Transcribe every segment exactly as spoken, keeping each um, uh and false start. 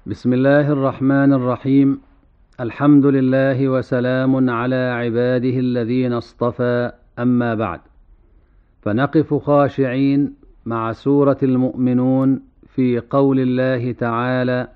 بسم الله الرحمن الرحيم. الحمد لله وسلام على عباده الذين اصطفى، أما بعد، فنقف خاشعين مع سورة المؤمنون في قول الله تعالى: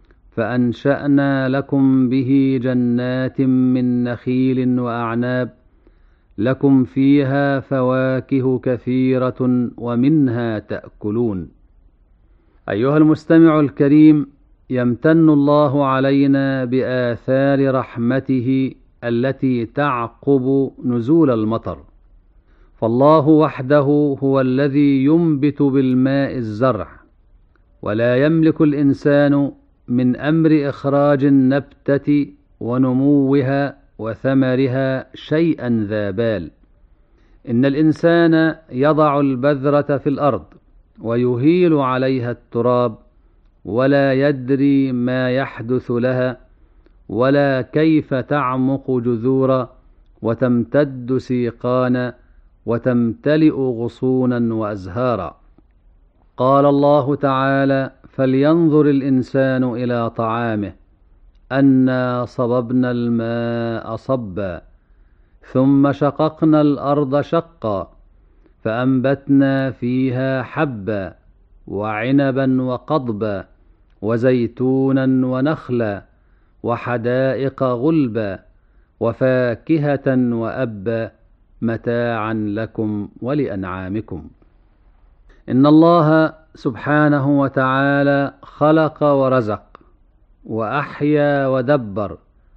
فأنشأنا لكم به جنات من نخيل وأعناب لكم فيها فواكه كثيرة ومنها تأكلون. أيها المستمع الكريم، يمتن الله علينا بآثار رحمته التي تعقب نزول المطر، فالله وحده هو الذي ينبت بالماء الزرع، ولا يملك الإنسان من أمر إخراج النبتة ونموها وثمرها شيئا ذا بال. إن الإنسان يضع البذرة في الأرض ويهيل عليها التراب، ولا يدري ما يحدث لها ولا كيف تعمق جذورا وتمتد سيقانا وتمتلئ غصونا وأزهارا. قال الله تعالى: فلينظر الإنسان إلى طعامه أنا صببنا الماء صبا ثم شققنا الأرض شقا فأنبتنا فيها حبا وعنبا وقضبا وزيتونا ونخلا وحدائق غلبا وفاكهة وأبا متاعا لكم ولأنعامكم. إن الله سبحانه وتعالى خلق ورزق وأحيا ودبر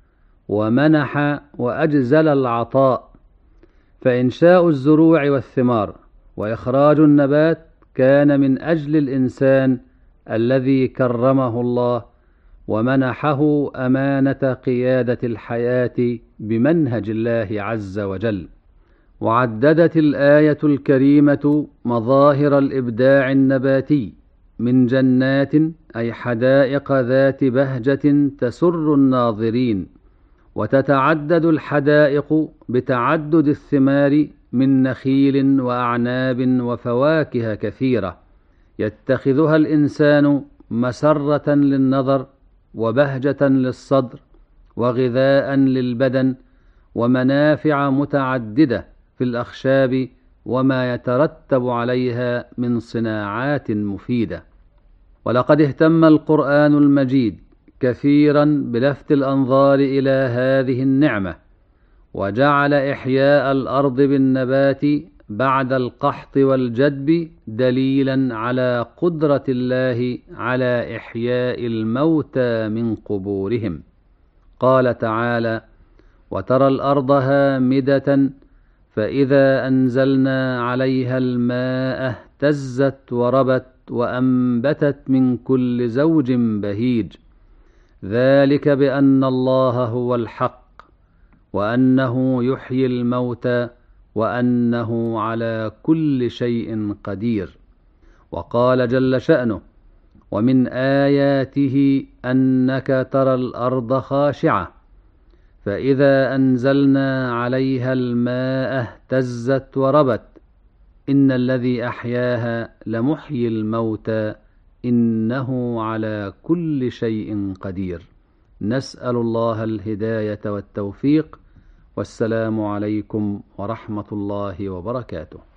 ومنح وأجزل العطاء، فإنشاء الزروع والثمار وإخراج النبات كان من أجل الإنسان الذي كرمه الله ومنحه أمانة قيادة الحياة بمنهج الله عز وجل. وعددت الآية الكريمة مظاهر الإبداع النباتي من جنات، أي حدائق ذات بهجة تسر الناظرين، وتتعدد الحدائق بتعدد الثمار من نخيل وأعناب وفواكه كثيرة يتخذها الإنسان مسرة للنظر وبهجة للصدر وغذاء للبدن ومنافع متعددة في الأخشاب وما يترتب عليها من صناعات مفيدة. ولقد اهتم القرآن المجيد كثيرا بلفت الأنظار إلى هذه النعمة، وجعل إحياء الأرض بالنبات بعد القحط والجدب دليلا على قدرة الله على إحياء الموتى من قبورهم. قال تعالى: وترى الأرض هامدة فإذا أنزلنا عليها الماء اهتزت وربت وأنبتت من كل زوج بهيج، ذلك بأن الله هو الحق وأنه يحيي الموتى وأنه على كل شيء قدير. وقال جل شأنه: ومن آياته أنك ترى الأرض خاشعة فإذا أنزلنا عليها الماء اهتزت وربت إن الذي أحياها لمحيي الموتى إنه على كل شيء قدير. نسأل الله الهداية والتوفيق، والسلام عليكم ورحمة الله وبركاته.